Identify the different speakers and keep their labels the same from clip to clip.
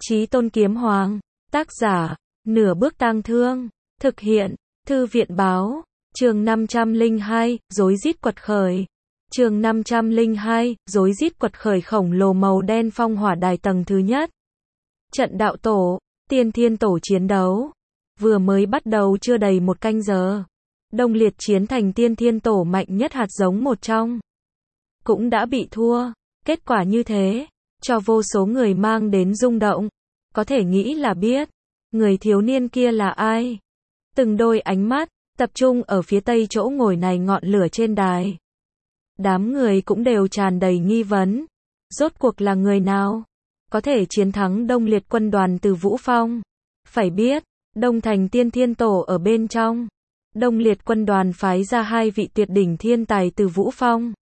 Speaker 1: Chí Tôn Kiếm Hoàng. Tác giả, Nửa Bước Tang Thương. Thực hiện, Thư viện Báo. Chương 502, rối rít quật khởi. Chương 502, rối rít quật khởi khổng lồ màu đen phong hỏa đài tầng thứ nhất. Trận đạo tổ, tiên thiên tổ chiến đấu. Vừa mới bắt đầu chưa đầy một canh giờ. Đông Liệt chiến thành tiên thiên tổ mạnh nhất hạt giống một trong. Cũng đã bị thua. Kết quả như thế, cho vô số người mang đến rung động. Có thể nghĩ là biết, người thiếu niên kia là ai. Từng đôi ánh mắt, tập trung ở phía tây chỗ ngồi này ngọn lửa trên đài. Đám người cũng đều tràn đầy nghi vấn. Rốt cuộc là người nào? Có thể chiến thắng Đông Liệt quân đoàn từ Vũ Phong. Phải biết, Đông Thành tiên thiên tổ ở bên trong. Đông Liệt quân đoàn phái ra hai vị tuyệt đỉnh thiên tài từ Vũ Phong.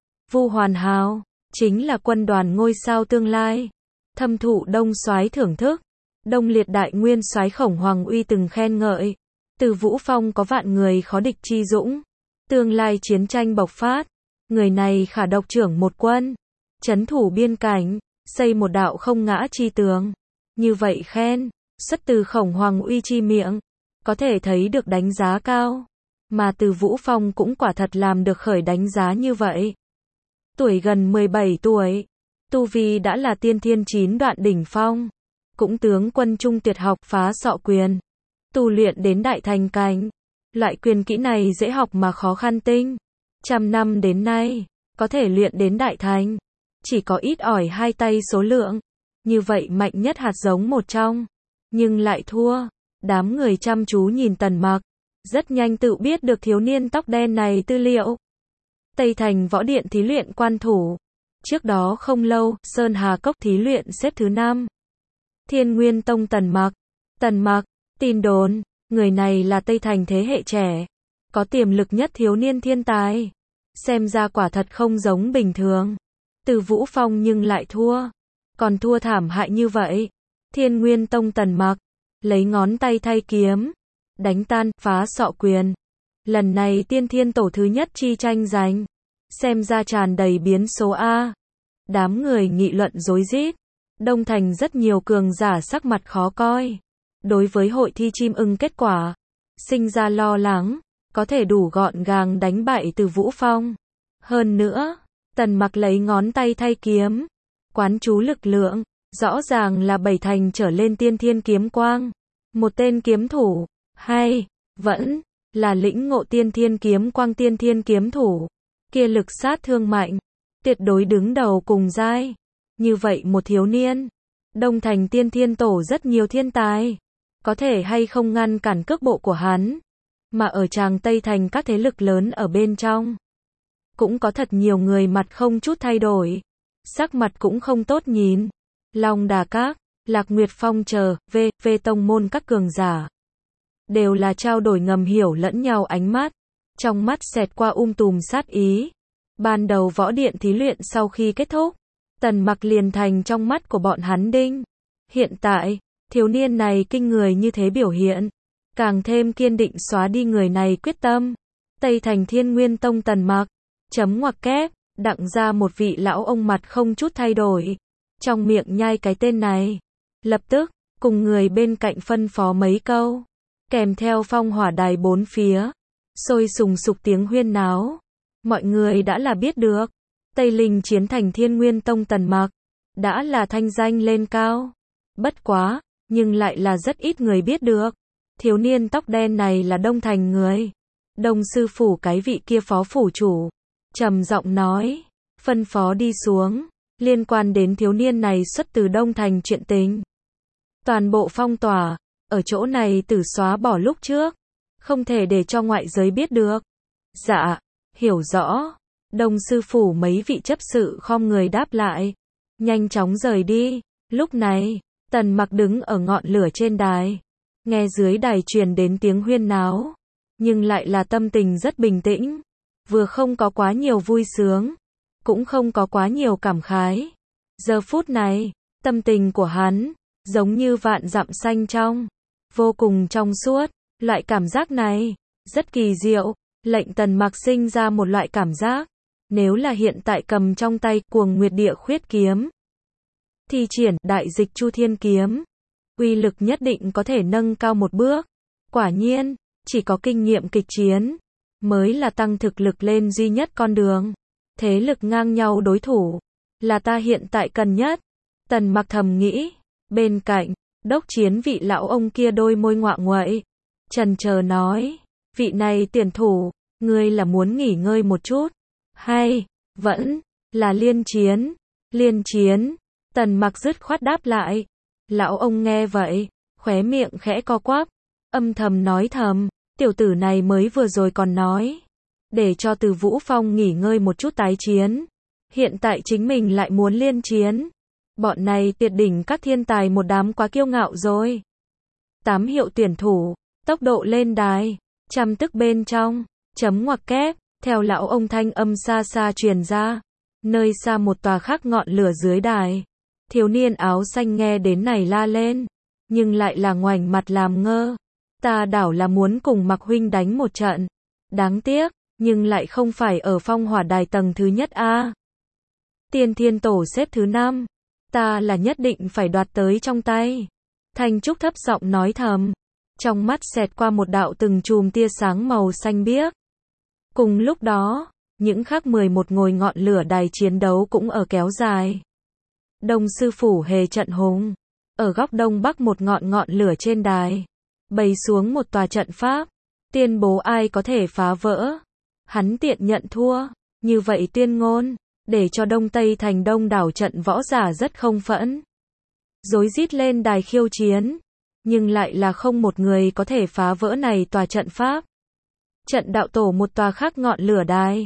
Speaker 1: Vu Hoàn Hào, chính là quân đoàn ngôi sao tương lai. Thâm thụ Đông Soái thưởng thức. Đông Liệt đại nguyên soái Khổng Hoàng Uy từng khen ngợi. Từ Vũ Phong có vạn người khó địch chi dũng. Tương lai chiến tranh bộc phát. Người này khả độc trưởng một quân. Trấn thủ biên cảnh. Xây một đạo không ngã chi tường. Như vậy khen. Xuất từ Khổng Hoàng Uy chi miệng. Có thể thấy được đánh giá cao. Mà từ Vũ Phong cũng quả thật làm được khởi đánh giá như vậy. Tuổi gần 17 tuổi. Tu vi đã là tiên thiên 9 đoạn đỉnh phong. Cũng tướng quân trung tuyệt học phá sọ quyền. Tu luyện đến đại thành cảnh. Loại quyền kỹ này dễ học mà khó khăn tinh. Trăm năm đến nay, có thể luyện đến đại thành. Chỉ có ít ỏi hai tay số lượng. Như vậy mạnh nhất hạt giống một trong. Nhưng lại thua. Đám người chăm chú nhìn Tần Mặc. Rất nhanh tự biết được thiếu niên tóc đen này tư liệu. Tây Thành võ điện thí luyện quan thủ. Trước đó không lâu, Sơn Hà Cốc thí luyện xếp thứ 5. Thiên Nguyên Tông Tần Mặc. Tần Mặc, tin đồn, người này là Tây Thành thế hệ trẻ. Có tiềm lực nhất thiếu niên thiên tài. Xem ra quả thật không giống bình thường. Từ Vũ Phong nhưng lại thua. Còn thua thảm hại như vậy. Thiên Nguyên Tông Tần Mặc. Lấy ngón tay thay kiếm. Đánh tan, phá sọ quyền. Lần này tiên thiên tổ thứ nhất chi tranh giành. Xem ra tràn đầy biến số A. Đám người nghị luận rối rít. Đông Thành rất nhiều cường giả sắc mặt khó coi. Đối với hội thi chim ưng kết quả, sinh ra lo lắng. Có thể đủ gọn gàng đánh bại từ Vũ Phong. Hơn nữa, Tần Mặc lấy ngón tay thay kiếm. Quán chú lực lượng. Rõ ràng là 7 thành trở lên tiên thiên kiếm quang. Một tên kiếm thủ. Hay, vẫn là lĩnh ngộ tiên thiên kiếm quang tiên thiên kiếm thủ. Kia lực sát thương mạnh. Tuyệt đối đứng đầu cùng giai. Như vậy một thiếu niên. Đông Thành tiên thiên tổ rất nhiều thiên tài. Có thể hay không ngăn cản cước bộ của hắn. Mà ở tràng Tây Thành các thế lực lớn ở bên trong. Cũng có thật nhiều người mặt không chút thay đổi. Sắc mặt cũng không tốt nhìn. Long Đà Các, Lạc Nguyệt Phong chờ, v tông môn các cường giả. Đều là trao đổi ngầm hiểu lẫn nhau ánh mắt. Trong mắt xẹt qua tùm sát ý. Ban đầu võ điện thí luyện sau khi kết thúc. Tần Mặc liền thành trong mắt của bọn hắn đinh. Hiện tại, thiếu niên này kinh người như thế biểu hiện. Càng thêm kiên định xóa đi người này quyết tâm. Tây Thành Thiên Nguyên Tông Tần Mặc. Chấm ngoặc kép, đặng ra một vị lão ông mặt không chút thay đổi. Trong miệng nhai cái tên này. Lập tức, cùng người bên cạnh phân phó mấy câu. Kèm theo phong hỏa đài bốn phía. Sôi sùng sục tiếng huyên náo. Mọi người đã là biết được. Tây Linh chiến thành Thiên Nguyên Tông Tần Mặc. Đã là thanh danh lên cao. Bất quá, nhưng lại là rất ít người biết được. Thiếu niên tóc đen này là Đông Thành người. Đông sư phủ cái vị kia phó phủ chủ. Trầm giọng nói. Phân phó đi xuống. Liên quan đến thiếu niên này xuất từ Đông Thành chuyện tình. Toàn bộ phong tỏa. Ở chỗ này tử xóa bỏ lúc trước. Không thể để cho ngoại giới biết được. Dạ, hiểu rõ. Đông sư phủ mấy vị chấp sự khom người đáp lại. Nhanh chóng rời đi. Lúc này, Tần Mặc đứng ở ngọn lửa trên đài. Nghe dưới đài truyền đến tiếng huyên náo. Nhưng lại là tâm tình rất bình tĩnh. Vừa không có quá nhiều vui sướng. Cũng không có quá nhiều cảm khái. Giờ phút này, tâm tình của hắn, giống như vạn dặm xanh trong. Vô cùng trong suốt. Loại cảm giác này, rất kỳ diệu. Lệnh Tần Mặc sinh ra một loại cảm giác. Nếu là hiện tại cầm trong tay Cuồng Nguyệt Địa Khuyết kiếm. thi triển đại dịch Chu Thiên Kiếm, uy lực nhất định có thể nâng cao một bước. Quả nhiên, chỉ có kinh nghiệm kịch chiến mới là tăng thực lực lên duy nhất con đường. Thế lực ngang nhau đối thủ là ta hiện tại cần nhất. Tần Mặc thầm nghĩ. Bên cạnh, đốc chiến vị lão ông kia đôi môi ngoạ nguậy, chần chờ nói, vị này tiền thủ, ngươi là muốn nghỉ ngơi một chút, hay vẫn là liên chiến? Liên chiến. Tần Mặc dứt khoát đáp lại. Lão ông nghe vậy, khóe miệng khẽ co quắp, âm thầm nói thầm, tiểu tử này mới vừa rồi còn nói để cho Từ Vũ Phong nghỉ ngơi một chút tái chiến, hiện tại chính mình lại muốn liên chiến. Bọn này tuyệt đỉnh các thiên tài một đám quá kiêu ngạo rồi. 8 hiệu tuyển thủ, tốc độ lên đài, chăm tức bên trong, chấm ngoặc kép, theo lão ông thanh âm xa xa truyền ra. Nơi xa một tòa khác ngọn lửa dưới đài. Thiếu niên áo xanh nghe đến này la lên, nhưng lại là ngoảnh mặt làm ngơ. Ta đảo là muốn cùng Mặc huynh đánh một trận. Đáng tiếc, nhưng lại không phải ở phong hỏa đài tầng thứ nhất a. Tiên Thiên Tổ xếp thứ 5. Ta là nhất định phải đoạt tới trong tay. Thanh Trúc thấp giọng nói thầm, trong mắt xẹt qua một đạo từng chùm tia sáng màu xanh biếc. Cùng lúc đó, những khác 11 ngôi ngọn lửa đài chiến đấu cũng ở kéo dài. Đông sư phủ hề trận hùng, ở góc đông bắc một ngọn lửa trên đài, bày xuống một tòa trận pháp, tuyên bố ai có thể phá vỡ, hắn tiện nhận thua. Như vậy tuyên ngôn, để cho Đông Tây thành đông đảo trận võ giả rất không phẫn, rối rít lên đài khiêu chiến, nhưng lại là không một người có thể phá vỡ này tòa trận pháp. Trận đạo tổ một tòa khác ngọn lửa đài,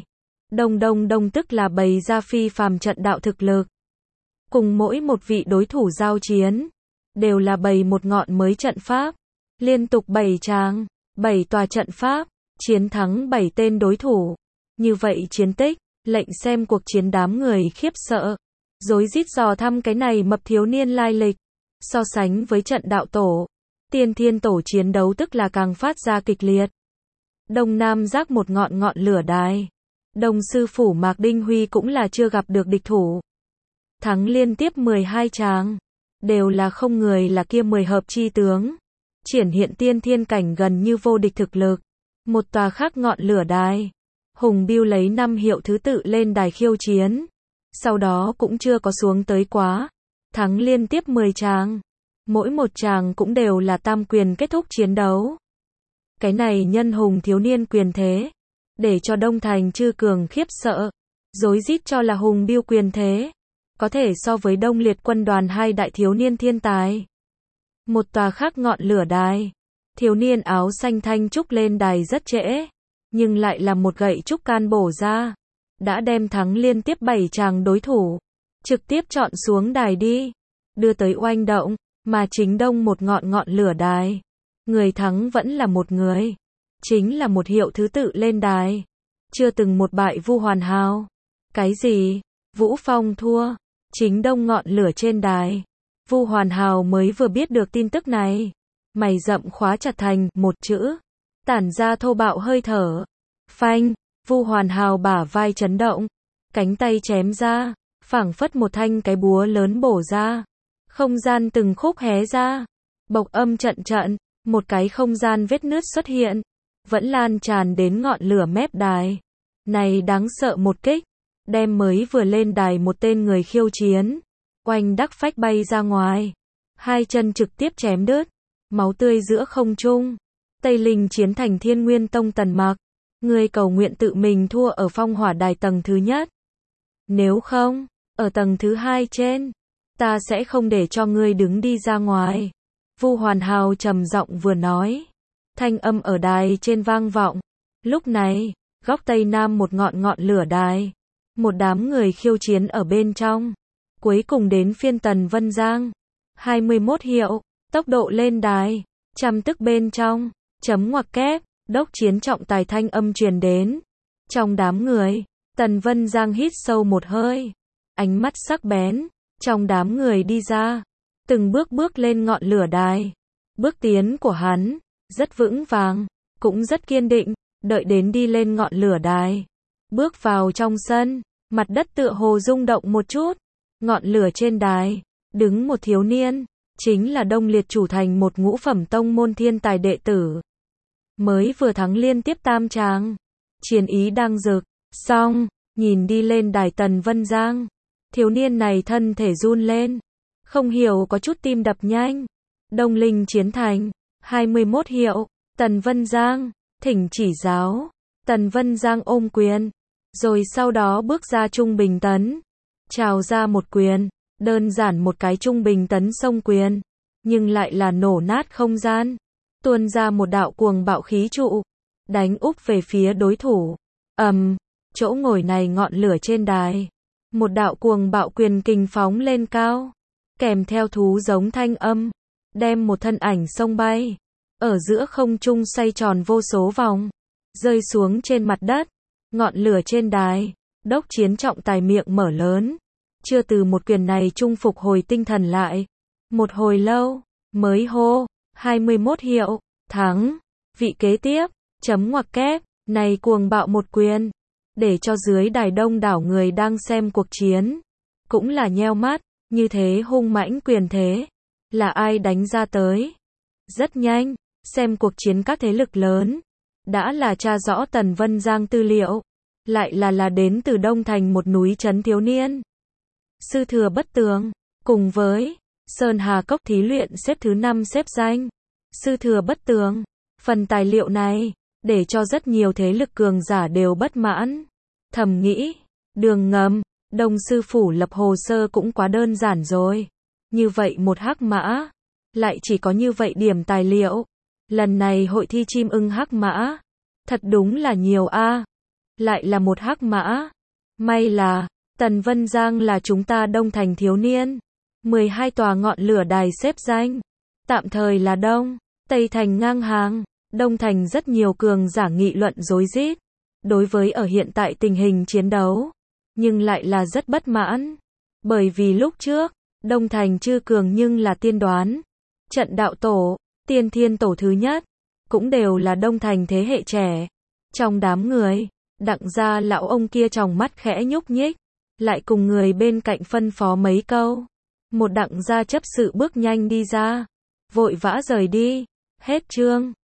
Speaker 1: đông tức là bày ra phi phàm trận đạo thực lực. Cùng mỗi một vị đối thủ giao chiến, đều là bày một ngọn mới trận pháp, liên tục 7 tràng, 7 tòa trận pháp, chiến thắng 7 tên đối thủ. Như vậy chiến tích, lệnh xem cuộc chiến đám người khiếp sợ, rối rít dò thăm cái này mập thiếu niên lai lịch. So sánh với trận đạo tổ, Tiên Thiên Tổ chiến đấu tức là càng phát ra kịch liệt. Đông Nam giác một ngọn lửa đài, Đông sư phủ Mạc Đinh Huy cũng là chưa gặp được địch thủ. Thắng liên tiếp 12 tràng, đều là không người là kia 10 hợp chi tướng, triển hiện tiên thiên cảnh gần như vô địch thực lực. Một tòa khác ngọn lửa đài, Hùng Biêu lấy 5 hiệu thứ tự lên đài khiêu chiến, sau đó cũng chưa có xuống tới quá, thắng liên tiếp 10 tràng, mỗi một tràng cũng đều là tam quyền kết thúc chiến đấu. Cái này nhân hùng thiếu niên quyền thế, để cho Đông Thành chư cường khiếp sợ, rối rít cho là Hùng Biêu quyền thế có thể so với Đông Liệt quân đoàn hai đại thiếu niên thiên tài. Một tòa khác ngọn lửa đài, thiếu niên áo xanh Thanh Trúc lên đài rất trễ, nhưng lại là một gậy trúc can bổ ra, đã đem thắng liên tiếp 7 tràng đối thủ, trực tiếp chọn xuống đài đi, đưa tới oanh động. Mà chính đông một ngọn lửa đài, người thắng vẫn là một người, chính là một hiệu thứ tự lên đài, chưa từng một bại Vu Hoàn Hào. Cái gì? Vũ Phong thua? Chính đông ngọn lửa trên đài, Vu Hoàn Hào mới vừa biết được tin tức này, mày rậm khóa chặt thành một chữ, tản ra thô bạo hơi thở. Phanh, Vu Hoàn Hào bả vai chấn động, cánh tay chém ra, phảng phất một thanh cái búa lớn bổ ra. Không gian từng khúc hé ra, bộc âm trận, một cái không gian vết nứt xuất hiện, vẫn lan tràn đến ngọn lửa mép đài. Này đáng sợ một kích, đem mới vừa lên đài một tên người khiêu chiến, oanh đắc phách bay ra ngoài, hai chân trực tiếp chém đứt, máu tươi giữa không trung. Tây Linh chiến thành Thiên Nguyên Tông Tần Mặc, ngươi cầu nguyện tự mình thua ở phong hỏa đài tầng thứ nhất. Nếu không, ở tầng thứ 2 trên, ta sẽ không để cho ngươi đứng đi ra ngoài. Vu Hoàn Hào trầm giọng vừa nói, thanh âm ở đài trên vang vọng. Lúc này, góc tây nam một ngọn lửa đài, một đám người khiêu chiến ở bên trong. Cuối cùng đến phiên Tần Vân Giang, 21 hiệu, tốc độ lên đài, chăm tức bên trong, chấm ngoặc kép, đốc chiến trọng tài thanh âm truyền đến. Trong đám người, Tần Vân Giang hít sâu một hơi, ánh mắt sắc bén, trong đám người đi ra, từng bước lên ngọn lửa đài. Bước tiến của hắn, rất vững vàng, cũng rất kiên định, đợi đến đi lên ngọn lửa đài. Bước vào trong sân, mặt đất tựa hồ rung động một chút, ngọn lửa trên đài, đứng một thiếu niên, chính là Đông Liệt chủ thành một ngũ phẩm tông môn thiên tài đệ tử. Mới vừa thắng liên tiếp tam tràng, chiến ý đang rực, xong, nhìn đi lên đài Tần Vân Giang. Thiếu niên này thân thể run lên, không hiểu có chút tim đập nhanh. Đông Linh chiến thành, 21 hiệu, Tần Vân Giang, thỉnh chỉ giáo. Tần Vân Giang ôm quyền, rồi sau đó bước ra trung bình tấn, chào ra một quyền, đơn giản một cái trung bình tấn xông quyền, nhưng lại là nổ nát không gian, tuôn ra một đạo cuồng bạo khí trụ, đánh úp về phía đối thủ. Chỗ ngồi này ngọn lửa trên đài, một đạo cuồng bạo quyền kình phóng lên cao, kèm theo thú giống thanh âm, đem một thân ảnh xông bay, ở giữa không trung xoay tròn vô số vòng, rơi xuống trên mặt đất. Ngọn lửa trên đài, Đốc Chiến trọng tài miệng mở lớn, chưa từ một quyền này trung phục hồi tinh thần lại, một hồi lâu, mới hô, 21 hiệu, thắng, vị kế tiếp, chấm ngoặc kép, này cuồng bạo một quyền, để cho dưới đài đông đảo người đang xem cuộc chiến, cũng là nheo mắt, như thế hung mãnh quyền thế, là ai đánh ra tới. Rất nhanh, xem cuộc chiến các thế lực lớn, đã là tra rõ Tần Vân Giang tư liệu, lại là đến từ Đông Thành một núi trấn thiếu niên. Sư thừa bất tường, cùng với Sơn Hà Cốc thí luyện xếp thứ 5 xếp danh. Sư thừa bất tường, phần tài liệu này, để cho rất nhiều thế lực cường giả đều bất mãn. Thầm nghĩ, đường ngầm, Đông sư phủ lập hồ sơ cũng quá đơn giản rồi. Như vậy một hắc mã, lại chỉ có như vậy điểm tài liệu. Lần này hội thi chim ưng hắc mã, thật đúng là nhiều a. Lại là một hắc mã. May là, Tần Vân Giang là chúng ta Đông Thành thiếu niên. 12 tòa ngọn lửa đài xếp danh. Tạm thời là Đông, Tây Thành ngang hàng. Đông Thành rất nhiều cường giả nghị luận rối rít. Đối với ở hiện tại tình hình chiến đấu, nhưng lại là rất bất mãn. Bởi vì lúc trước, Đông Thành chư cường nhưng là tiên đoán. Trận đạo tổ, tiên thiên tổ thứ nhất, cũng đều là Đông Thành thế hệ trẻ. Trong đám người, Đặng gia lão ông kia tròng mắt khẽ nhúc nhích, lại cùng người bên cạnh phân phó mấy câu. Một Đặng gia chấp sự bước nhanh đi ra, vội vã rời đi. Hết chương.